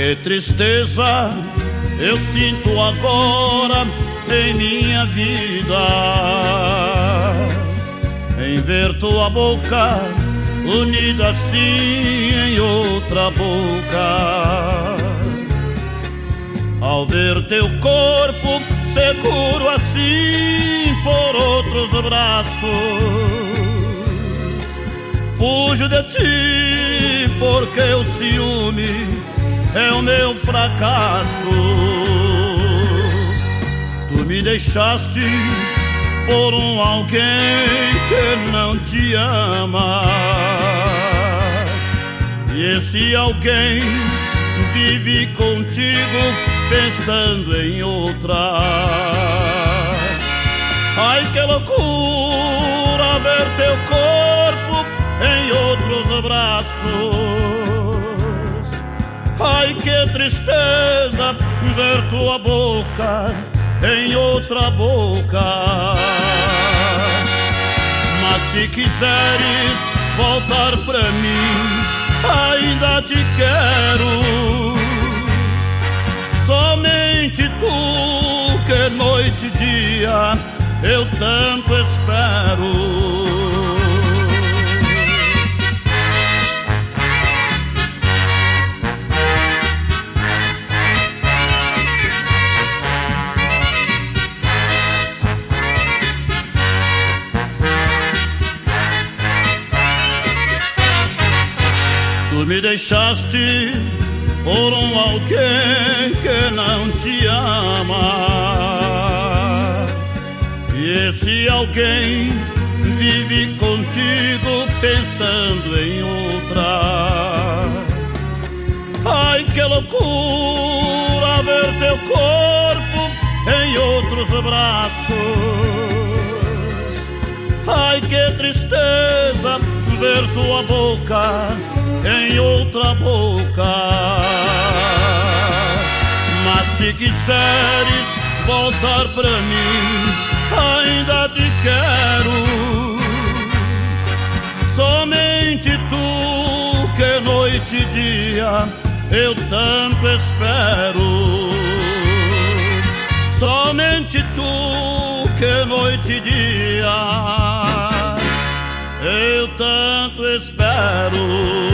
Que tristeza eu sinto agora em minha vida, em ver tua boca unida assim em outra boca, ao ver teu corpo seguro assim por outros braços. Fujo de ti porque o ciúme é o meu fracasso. Tu me deixaste por um alguém que não te ama, e esse alguém vive contigo pensando em outra. Ai, que loucura ver teu corpo em outros braços. Ai, que tristeza ver tua boca em outra boca. Mas se quiseres voltar pra mim, ainda te quero. Somente tu, que noite e dia eu tanto espero. Tu me deixaste por um alguém que não te ama, e esse alguém vive contigo pensando em outra. Ai, que loucura ver teu corpo em outros braços. Ai, que tristeza ver tua boca em outra boca. Mas se quiseres voltar pra mim, ainda te quero. Somente tu, que noite e dia eu tanto espero. Somente tu, que noite e dia eu tanto espero.